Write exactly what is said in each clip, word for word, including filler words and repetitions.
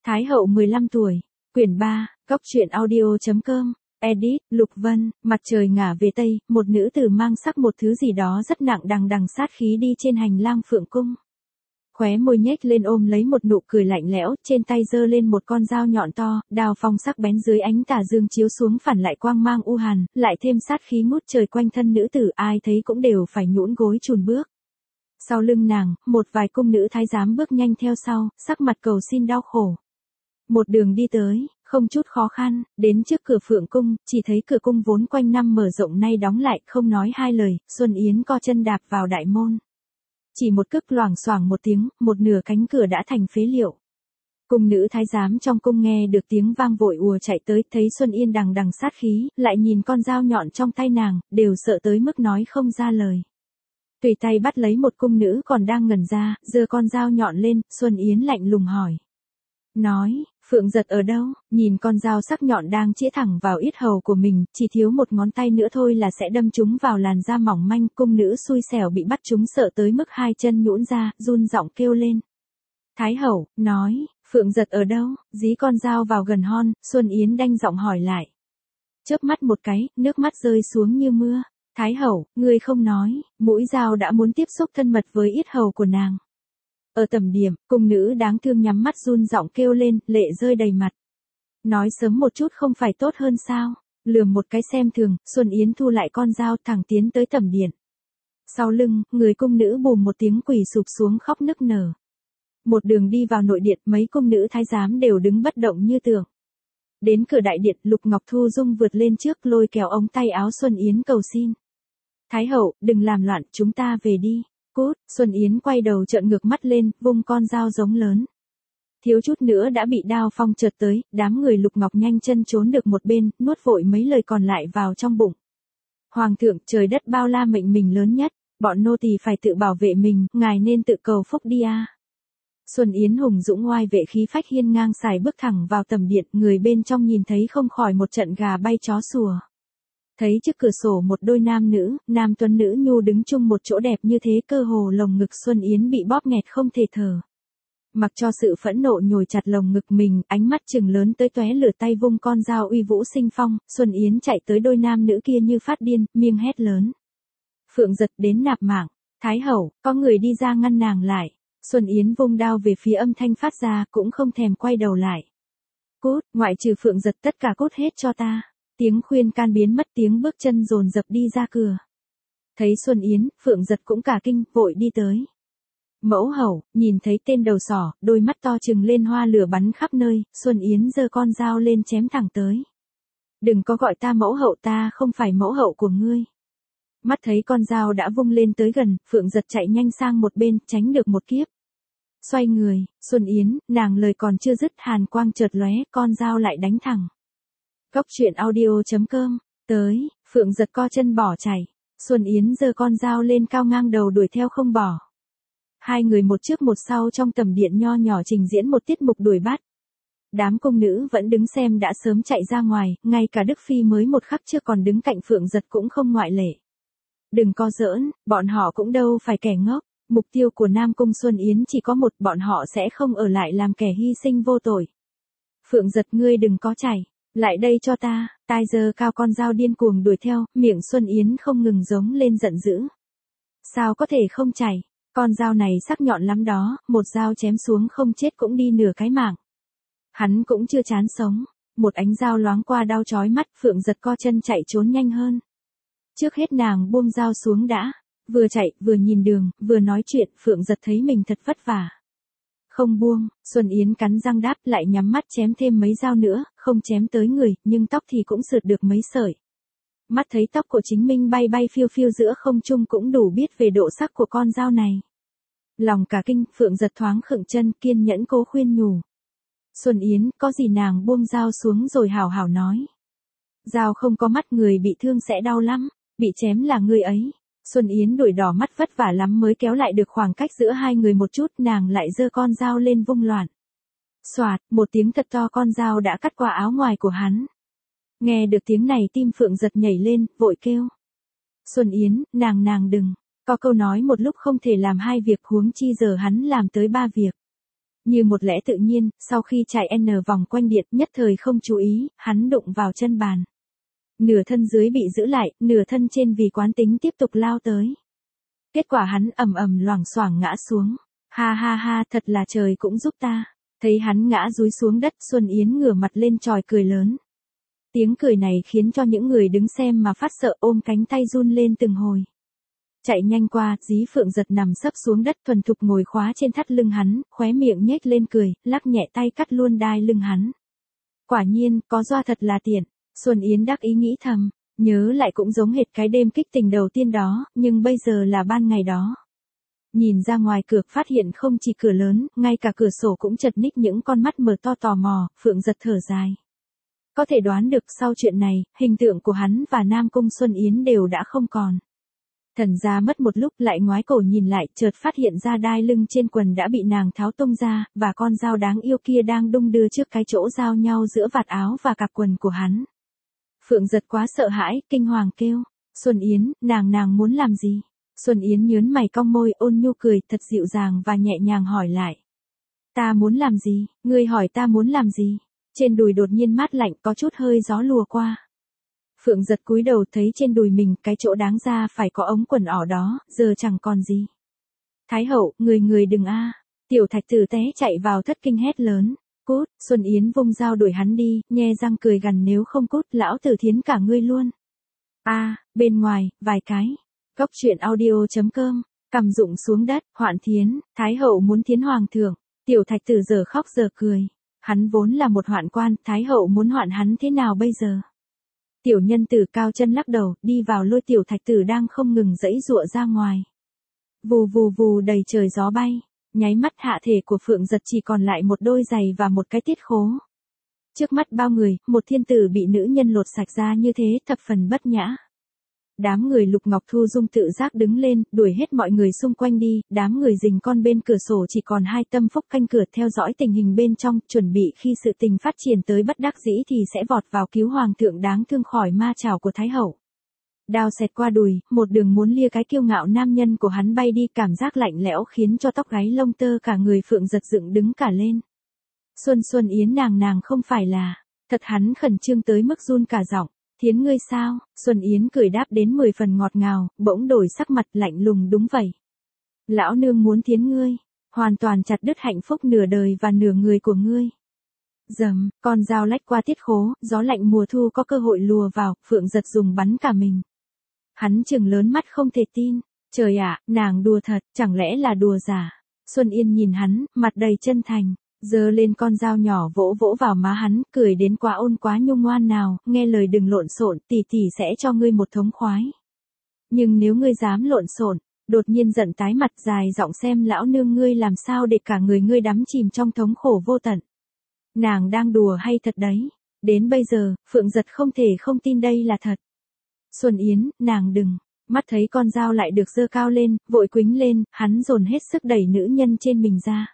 Thái hậu mười lăm tuổi, quyển ba, góc truyện audio.com, edit, Lục Vân, mặt trời ngả về Tây, một nữ tử mang sắc một thứ gì đó rất nặng đằng đằng sát khí đi trên hành lang Phượng Cung. Khóe môi nhếch lên ôm lấy một nụ cười lạnh lẽo, trên tay giơ lên một con dao nhọn to, đao phong sắc bén dưới ánh tà dương chiếu xuống phản lại quang mang u hàn, lại thêm sát khí ngút trời quanh thân nữ tử, ai thấy cũng đều phải nhũn gối chùn bước. Sau lưng nàng, một vài cung nữ thái giám bước nhanh theo sau, sắc mặt cầu xin đau khổ. Một đường đi tới, không chút khó khăn, đến trước cửa Phượng Cung, chỉ thấy cửa cung vốn quanh năm mở rộng nay đóng lại, không nói hai lời, Xuân Yến co chân đạp vào đại môn. Chỉ một cước loảng xoảng một tiếng, một nửa cánh cửa đã thành phế liệu. Cung nữ thái giám trong cung nghe được tiếng vang vội ùa chạy tới, thấy Xuân Yên đằng đằng sát khí, lại nhìn con dao nhọn trong tay nàng, đều sợ tới mức nói không ra lời. Tùy tay bắt lấy một cung nữ còn đang ngẩn ra, giơ con dao nhọn lên, Xuân Yến lạnh lùng hỏi. Nói, Phượng Giật ở đâu? Nhìn con dao sắc nhọn đang chĩa thẳng vào yết hầu của mình, chỉ thiếu một ngón tay nữa thôi là sẽ đâm chúng vào làn da mỏng manh, cung nữ xui xẻo bị bắt chúng sợ tới mức hai chân nhũn ra, run giọng kêu lên. Thái hậu, nói, Phượng Giật ở đâu? Dí con dao vào gần hon, Xuân Yến đanh giọng hỏi lại. Chớp mắt một cái, nước mắt rơi xuống như mưa. Thái hậu, ngươi không nói, mũi dao đã muốn tiếp xúc thân mật với yết hầu của nàng. Ở tầm điểm, cung nữ đáng thương nhắm mắt run giọng kêu lên, lệ rơi đầy mặt. Nói sớm một chút không phải tốt hơn sao? Lườm một cái xem thường, Xuân Yến thu lại con dao thẳng tiến tới tầm điện. Sau lưng, người cung nữ bùm một tiếng quỳ sụp xuống khóc nức nở. Một đường đi vào nội điện, mấy cung nữ thái giám đều đứng bất động như tượng. Đến cửa đại điện, Lục Ngọc Thu Dung vượt lên trước lôi kéo ống tay áo Xuân Yến cầu xin. Thái hậu, đừng làm loạn, chúng ta về đi. Cút, Xuân Yến quay đầu trợn ngược mắt lên, vung con dao giống lớn. Thiếu chút nữa đã bị đao phong chợt tới, đám người Lục Ngọc nhanh chân trốn được một bên, nuốt vội mấy lời còn lại vào trong bụng. Hoàng thượng, trời đất bao la mệnh mình lớn nhất, bọn nô tỳ phải tự bảo vệ mình, ngài nên tự cầu phúc đi a. Xuân Yến hùng dũng oai vệ khí phách hiên ngang xài bước thẳng vào tầm điện, người bên trong nhìn thấy không khỏi một trận gà bay chó sủa. Thấy trước cửa sổ một đôi nam nữ, nam tuấn nữ nhu đứng chung một chỗ đẹp như thế, cơ hồ lồng ngực Xuân Yến bị bóp nghẹt không thể thở. Mặc cho sự phẫn nộ nhồi chặt lồng ngực mình, ánh mắt trừng lớn tới tóe lửa, tay vung con dao uy vũ sinh phong, Xuân Yến chạy tới đôi nam nữ kia như phát điên, miêng hét lớn. Phượng Giật đến nạp mạng, Thái hậu, có người đi ra ngăn nàng lại. Xuân Yến vung đao về phía âm thanh phát ra, cũng không thèm quay đầu lại. Cút, ngoại trừ Phượng Giật tất cả cút hết cho ta. Tiếng khuyên can biến mất, tiếng bước chân dồn dập đi ra cửa. Thấy Xuân Yến, Phượng Giật cũng cả kinh, vội đi tới. Mẫu hậu, nhìn thấy tên đầu sỏ, đôi mắt to trừng lên hoa lửa bắn khắp nơi, Xuân Yến giơ con dao lên chém thẳng tới. Đừng có gọi ta mẫu hậu, ta không phải mẫu hậu của ngươi. Mắt thấy con dao đã vung lên tới gần, Phượng Giật chạy nhanh sang một bên, tránh được một kiếp. Xoay người, Xuân Yến, nàng lời còn chưa dứt, hàn quang chợt lóe, con dao lại đánh thẳng. Góc truyện audio.com, tới, Phượng Giật co chân bỏ chạy, Xuân Yến giơ con dao lên cao ngang đầu đuổi theo không bỏ. Hai người một trước một sau trong tầm điện nho nhỏ trình diễn một tiết mục đuổi bắt. Đám cung nữ vẫn đứng xem đã sớm chạy ra ngoài, ngay cả Đức Phi mới một khắc trước còn đứng cạnh Phượng Giật cũng không ngoại lệ. Đừng có giỡn, bọn họ cũng đâu phải kẻ ngốc, mục tiêu của Nam Cung Xuân Yến chỉ có một, bọn họ sẽ không ở lại làm kẻ hy sinh vô tội. Phượng Giật, ngươi đừng có chạy. Lại đây cho ta, tai giơ cao con dao điên cuồng đuổi theo, miệng Xuân Yến không ngừng giống lên giận dữ. Sao có thể không chảy, con dao này sắc nhọn lắm đó, một dao chém xuống không chết cũng đi nửa cái mạng. Hắn cũng chưa chán sống, một ánh dao loáng qua đau chói mắt, Phượng Giật co chân chạy trốn nhanh hơn. Trước hết nàng buông dao xuống đã, vừa chạy, vừa nhìn đường, vừa nói chuyện, Phượng Giật thấy mình thật vất vả. Không buông, Xuân Yến cắn răng đáp, lại nhắm mắt chém thêm mấy dao nữa, không chém tới người, nhưng tóc thì cũng sượt được mấy sợi. Mắt thấy tóc của chính mình bay bay phiêu phiêu giữa không trung cũng đủ biết về độ sắc của con dao này. Lòng cả kinh, Phượng Giật thoáng khựng chân, kiên nhẫn cố khuyên nhủ. Xuân Yến, có gì nàng buông dao xuống rồi hào hào nói. Dao không có mắt, người bị thương sẽ đau lắm, bị chém là ngươi ấy. Xuân Yến đuổi đỏ mắt vất vả lắm mới kéo lại được khoảng cách giữa hai người một chút, nàng lại giơ con dao lên vung loạn. Xoạt, một tiếng thật to, con dao đã cắt qua áo ngoài của hắn. Nghe được tiếng này tim Phượng Giật nhảy lên, vội kêu. Xuân Yến, nàng nàng đừng, có câu nói một lúc không thể làm hai việc, huống chi giờ hắn làm tới ba việc. Như một lẽ tự nhiên, sau khi chạy N vòng quanh điện, nhất thời không chú ý, hắn đụng vào chân bàn. Nửa thân dưới bị giữ lại, nửa thân trên vì quán tính tiếp tục lao tới. Kết quả hắn ầm ầm loảng xoảng ngã xuống. Ha ha ha, thật là trời cũng giúp ta. Thấy hắn ngã dúi xuống đất, Xuân Yến ngửa mặt lên chòi cười lớn. Tiếng cười này khiến cho những người đứng xem mà phát sợ, ôm cánh tay run lên từng hồi. Chạy nhanh qua, Dí Phượng Giật nằm sấp xuống đất thuần thục ngồi khóa trên thắt lưng hắn, khóe miệng nhếch lên cười, lắc nhẹ tay cắt luôn đai lưng hắn. Quả nhiên, có doa thật là tiện. Xuân Yến đắc ý nghĩ thầm, nhớ lại cũng giống hệt cái đêm kích tình đầu tiên đó, nhưng bây giờ là ban ngày đó. Nhìn ra ngoài cửa phát hiện không chỉ cửa lớn, ngay cả cửa sổ cũng chật ních những con mắt mở to tò mò, Phượng Giật thở dài. Có thể đoán được sau chuyện này, hình tượng của hắn và Nam Cung Xuân Yến đều đã không còn. Thần gia mất một lúc lại ngoái cổ nhìn lại, chợt phát hiện ra đai lưng trên quần đã bị nàng tháo tung ra, và con dao đáng yêu kia đang đung đưa trước cái chỗ giao nhau giữa vạt áo và cặp quần của hắn. Phượng Giật quá sợ hãi, kinh hoàng kêu, Xuân Yến, nàng nàng muốn làm gì? Xuân Yến nhớn mày cong môi, ôn nhu cười, thật dịu dàng và nhẹ nhàng hỏi lại. Ta muốn làm gì? Ngươi hỏi ta muốn làm gì? Trên đùi đột nhiên mát lạnh, có chút hơi gió lùa qua. Phượng Giật cúi đầu thấy trên đùi mình cái chỗ đáng ra phải có ống quần ỏ đó, giờ chẳng còn gì. Thái hậu, người người đừng a. Tiểu Thạch Tử té chạy vào thất kinh hét lớn. Cút, Xuân Yến vung dao đuổi hắn đi, nhe răng cười gằn, nếu không cút, lão tử thiến cả ngươi luôn. A, à, bên ngoài, vài cái. Góc truyện audio chấm com, cầm dụng xuống đất, Hoạn Thiến, Thái hậu muốn thiến hoàng thượng. Tiểu Thạch Tử giờ khóc giờ cười. Hắn vốn là một hoạn quan, Thái hậu muốn hoạn hắn thế nào bây giờ? Tiểu Nhân Tử cao chân lắc đầu, đi vào lôi Tiểu Thạch Tử đang không ngừng giãy giụa ra ngoài. Vù vù vù đầy trời gió bay, nháy mắt hạ thể của Phượng Giật chỉ còn lại một đôi giày và một cái tiết khố. Trước mắt bao người, một thiên tử bị nữ nhân lột sạch ra như thế, thập phần bất nhã. Đám người Lục Ngọc Thu Dung tự giác đứng lên, đuổi hết mọi người xung quanh đi, đám người rình con bên cửa sổ chỉ còn hai tâm phúc canh cửa theo dõi tình hình bên trong, chuẩn bị khi sự tình phát triển tới bất đắc dĩ thì sẽ vọt vào cứu hoàng thượng đáng thương khỏi ma trảo của Thái hậu. Đao xẹt qua đùi, một đường muốn lia cái kiêu ngạo nam nhân của hắn bay đi, cảm giác lạnh lẽo khiến cho tóc gáy lông tơ cả người Phượng Giật dựng đứng cả lên. Xuân Xuân Yến nàng nàng không phải là, thật hắn khẩn trương tới mức run cả giọng. Thiến ngươi sao? Xuân Yến cười đáp đến mười phần ngọt ngào, bỗng đổi sắc mặt lạnh lùng, đúng vậy. Lão nương muốn thiến ngươi, hoàn toàn chặt đứt hạnh phúc nửa đời và nửa người của ngươi. Dầm, con dao lách qua tiết khố, gió lạnh mùa thu có cơ hội lùa vào, Phượng Giật dùng bắn cả mình. Hắn trừng lớn mắt không thể tin, trời ạ, nàng đùa thật, chẳng lẽ là đùa giả? Xuân Yên nhìn hắn, mặt đầy chân thành. Giơ lên con dao nhỏ vỗ vỗ vào má hắn, cười đến quá ôn quá nhung ngoan nào, nghe lời đừng lộn xộn, tỷ tỷ sẽ cho ngươi một thống khoái. Nhưng nếu ngươi dám lộn xộn, đột nhiên giận tái mặt, dài giọng xem lão nương ngươi làm sao để cả người ngươi đắm chìm trong thống khổ vô tận. Nàng đang đùa hay thật đấy? Đến bây giờ, Phượng Giật không thể không tin đây là thật. Xuân Yến, nàng đừng. Mắt thấy con dao lại được giơ cao lên, vội quýnh lên, hắn dồn hết sức đẩy nữ nhân trên mình ra.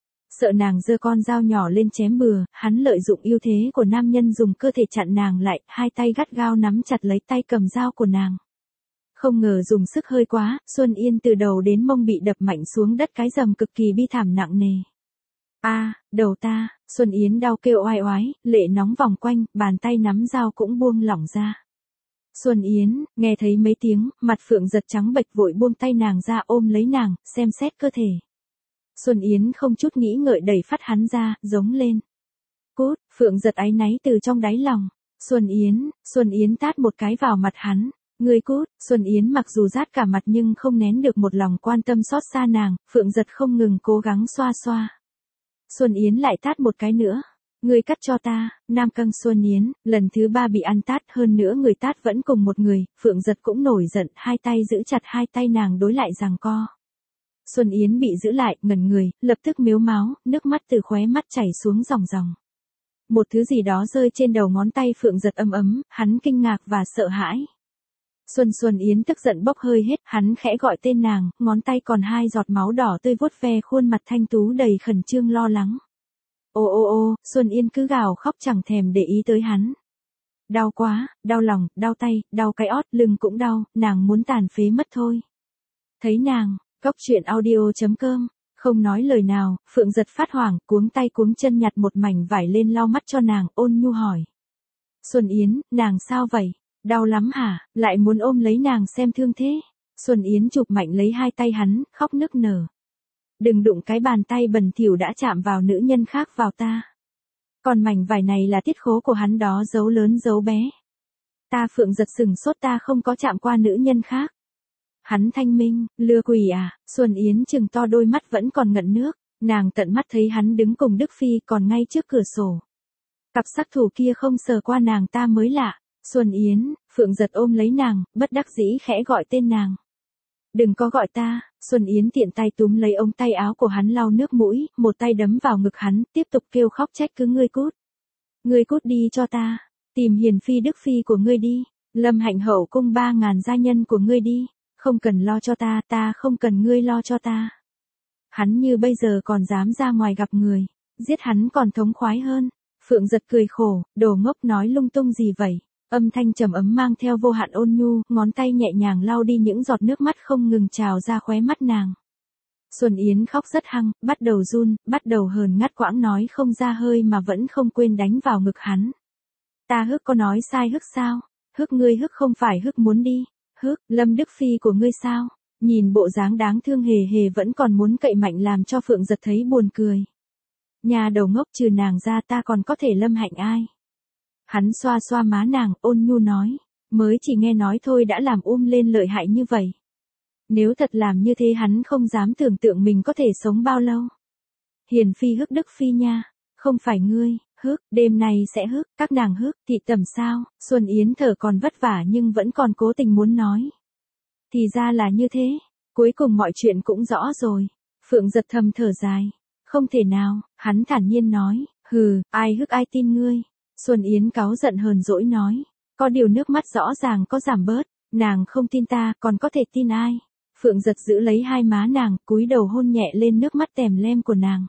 Sợ nàng giơ con dao nhỏ lên chém bừa, hắn lợi dụng ưu thế của nam nhân dùng cơ thể chặn nàng lại, hai tay gắt gao nắm chặt lấy tay cầm dao của nàng. Không ngờ dùng sức hơi quá, Xuân Yên từ đầu đến mông bị đập mạnh xuống đất, cái rầm cực kỳ bi thảm nặng nề. A, à, đầu ta, Xuân Yến đau kêu oai oái, lệ nóng vòng quanh, bàn tay nắm dao cũng buông lỏng ra. Xuân Yến, nghe thấy mấy tiếng, mặt Phượng Giật trắng bệch, vội buông tay nàng ra, ôm lấy nàng, xem xét cơ thể. Xuân Yến không chút nghĩ ngợi đẩy phát hắn ra, giống lên. Cút, Phượng Giật áy náy từ trong đáy lòng. Xuân Yến, Xuân Yến tát một cái vào mặt hắn. Ngươi cút, Xuân Yến mặc dù rát cả mặt nhưng không nén được một lòng quan tâm xót xa nàng, Phượng Giật không ngừng cố gắng xoa xoa. Xuân Yến lại tát một cái nữa. Ngươi cắt cho ta, Nam Căng Xuân Yến, lần thứ ba bị ăn tát, hơn nữa người tát vẫn cùng một người, Phượng Giật cũng nổi giận, hai tay giữ chặt hai tay nàng đối lại giằng co. Xuân Yến bị giữ lại, ngẩn người, lập tức mếu máo, nước mắt từ khóe mắt chảy xuống ròng ròng. Một thứ gì đó rơi trên đầu ngón tay Phượng Giật ấm ấm, hắn kinh ngạc và sợ hãi. Xuân Xuân Yến tức giận bốc hơi hết, hắn khẽ gọi tên nàng, ngón tay còn hai giọt máu đỏ tươi vuốt ve khuôn mặt thanh tú đầy khẩn trương lo lắng. Ô ô ô, Xuân Yên cứ gào khóc chẳng thèm để ý tới hắn. Đau quá, đau lòng, đau tay, đau cái ót, lưng cũng đau, nàng muốn tàn phế mất thôi. Thấy nàng, góc truyện audio chấm com Không nói lời nào, Phượng Giật phát hoảng, cuống tay cuống chân nhặt một mảnh vải lên lau mắt cho nàng, ôn nhu hỏi. Xuân Yến, nàng sao vậy? Đau lắm hả? Lại muốn ôm lấy nàng xem thương thế. Xuân Yến chụp mạnh lấy hai tay hắn, khóc nức nở. Đừng đụng cái bàn tay bẩn thỉu đã chạm vào nữ nhân khác vào ta. Còn mảnh vải này là tiết khố của hắn đó, dấu lớn dấu bé. Ta Phượng Giật sừng sốt, ta không có chạm qua nữ nhân khác. Hắn thanh minh, lừa quỷ à? Xuân Yến trừng to đôi mắt vẫn còn ngận nước, nàng tận mắt thấy hắn đứng cùng Đức Phi còn ngay trước cửa sổ. Cặp sát thủ kia không sờ qua nàng ta mới lạ. Xuân Yến, Phượng Giật ôm lấy nàng, bất đắc dĩ khẽ gọi tên nàng. Đừng có gọi ta. Xuân Yến tiện tay túm lấy ống tay áo của hắn lau nước mũi, một tay đấm vào ngực hắn, tiếp tục kêu khóc trách cứ, ngươi cút. Ngươi cút đi cho ta, tìm hiền phi Đức Phi của ngươi đi, Lâm Hạnh hậu cung ba ngàn gia nhân của ngươi đi, không cần lo cho ta, ta không cần ngươi lo cho ta. Hắn như bây giờ còn dám ra ngoài gặp người, giết hắn còn thống khoái hơn. Phượng Giật cười khổ, đồ ngốc nói lung tung gì vậy? Âm thanh trầm ấm mang theo vô hạn ôn nhu, ngón tay nhẹ nhàng lau đi những giọt nước mắt không ngừng trào ra khóe mắt nàng. Xuân Yến khóc rất hăng, bắt đầu run, bắt đầu hờn ngắt quãng nói không ra hơi mà vẫn không quên đánh vào ngực hắn. Ta hức có nói sai hức sao? Hức ngươi hức không phải hức muốn đi. Hức, Lâm Đức Phi của ngươi sao? Nhìn bộ dáng đáng thương hề hề vẫn còn muốn cậy mạnh làm cho Phượng Giật thấy buồn cười. Nhà đầu ngốc, trừ nàng ra ta còn có thể Lâm Hạnh ai? Hắn xoa xoa má nàng, ôn nhu nói, mới chỉ nghe nói thôi đã làm um lên lợi hại như vậy. Nếu thật làm như thế hắn không dám tưởng tượng mình có thể sống bao lâu. Hiền phi hức Đức Phi nha, không phải ngươi, hức, đêm nay sẽ hức, các nàng hức, thị tầm sao? Xuân Yến thở còn vất vả nhưng vẫn còn cố tình muốn nói. Thì ra là như thế, cuối cùng mọi chuyện cũng rõ rồi. Phượng Giật thầm thở dài, không thể nào, hắn thản nhiên nói, hừ, ai hức ai tin ngươi. Xuân Yến cáu giận hờn dỗi nói, có điều nước mắt rõ ràng có giảm bớt, nàng không tin ta, còn có thể tin ai? Phượng Giật giữ lấy hai má nàng, cúi đầu hôn nhẹ lên nước mắt tèm lem của nàng.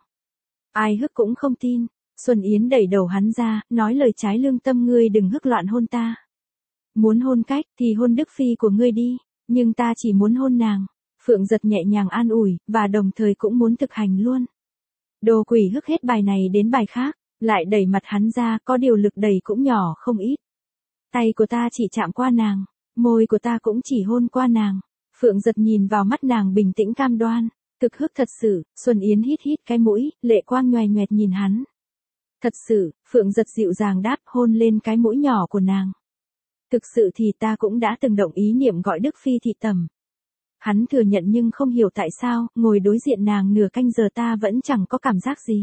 Ai hức cũng không tin. Xuân Yến đẩy đầu hắn ra, nói lời trái lương tâm, ngươi đừng hức loạn hôn ta. Muốn hôn cách thì hôn Đức Phi của ngươi đi, nhưng ta chỉ muốn hôn nàng. Phượng Giật nhẹ nhàng an ủi, và đồng thời cũng muốn thực hành luôn. Đồ quỷ hức hết bài này đến bài khác, lại đẩy mặt hắn ra, có điều lực đẩy cũng nhỏ không ít. Tay của ta chỉ chạm qua nàng, môi của ta cũng chỉ hôn qua nàng. Phượng Giật nhìn vào mắt nàng bình tĩnh cam đoan, thực hức thật sự. Xuân Yến hít hít cái mũi, lệ quang nhoài nhoẹt nhìn hắn. Thật sự, Phượng Giật dịu dàng đáp, hôn lên cái mũi nhỏ của nàng. Thực sự thì ta cũng đã từng động ý niệm gọi Đức Phi thị tầm. Hắn thừa nhận nhưng không hiểu tại sao, ngồi đối diện nàng nửa canh giờ ta vẫn chẳng có cảm giác gì.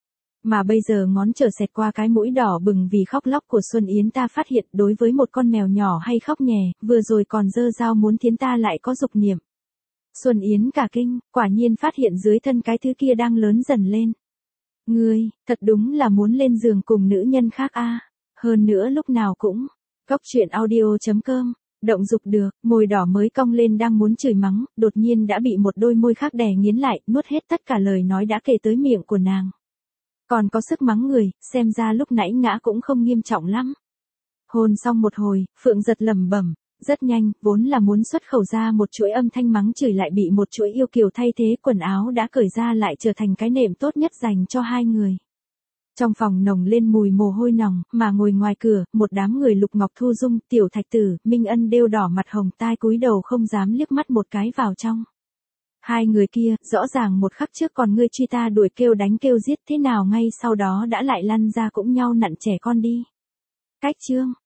Mà bây giờ ngón trở xẹt qua cái mũi đỏ bừng vì khóc lóc của Xuân Yến, ta phát hiện đối với một con mèo nhỏ hay khóc nhè, vừa rồi còn giơ dao muốn thiến ta lại có dục niệm. Xuân Yến cả kinh, quả nhiên phát hiện dưới thân cái thứ kia đang lớn dần lên. Ngươi, thật đúng là muốn lên giường cùng nữ nhân khác a. Hơn nữa lúc nào cũng. Góc truyện audio chấm com. Động dục được, môi đỏ mới cong lên đang muốn chửi mắng, đột nhiên đã bị một đôi môi khác đè nghiến lại, nuốt hết tất cả lời nói đã kể tới miệng của nàng. Còn có sức mắng người, xem ra lúc nãy ngã cũng không nghiêm trọng lắm. Hôn xong một hồi, Phượng Giật lẩm bẩm, rất nhanh, vốn là muốn xuất khẩu ra một chuỗi âm thanh mắng chửi lại bị một chuỗi yêu kiều thay thế, quần áo đã cởi ra lại trở thành cái nệm tốt nhất dành cho hai người. Trong phòng nồng lên mùi mồ hôi nồng, mà ngồi ngoài cửa, một đám người Lục Ngọc Thu Dung, Tiểu Thạch Tử, Minh Ân đều đỏ mặt hồng tai cúi đầu không dám liếc mắt một cái vào trong. Hai người kia, rõ ràng một khắc trước còn ngươi truy ta đuổi kêu đánh kêu giết, thế nào ngay sau đó đã lại lăn ra cũng nhau nặn trẻ con đi. Cách chương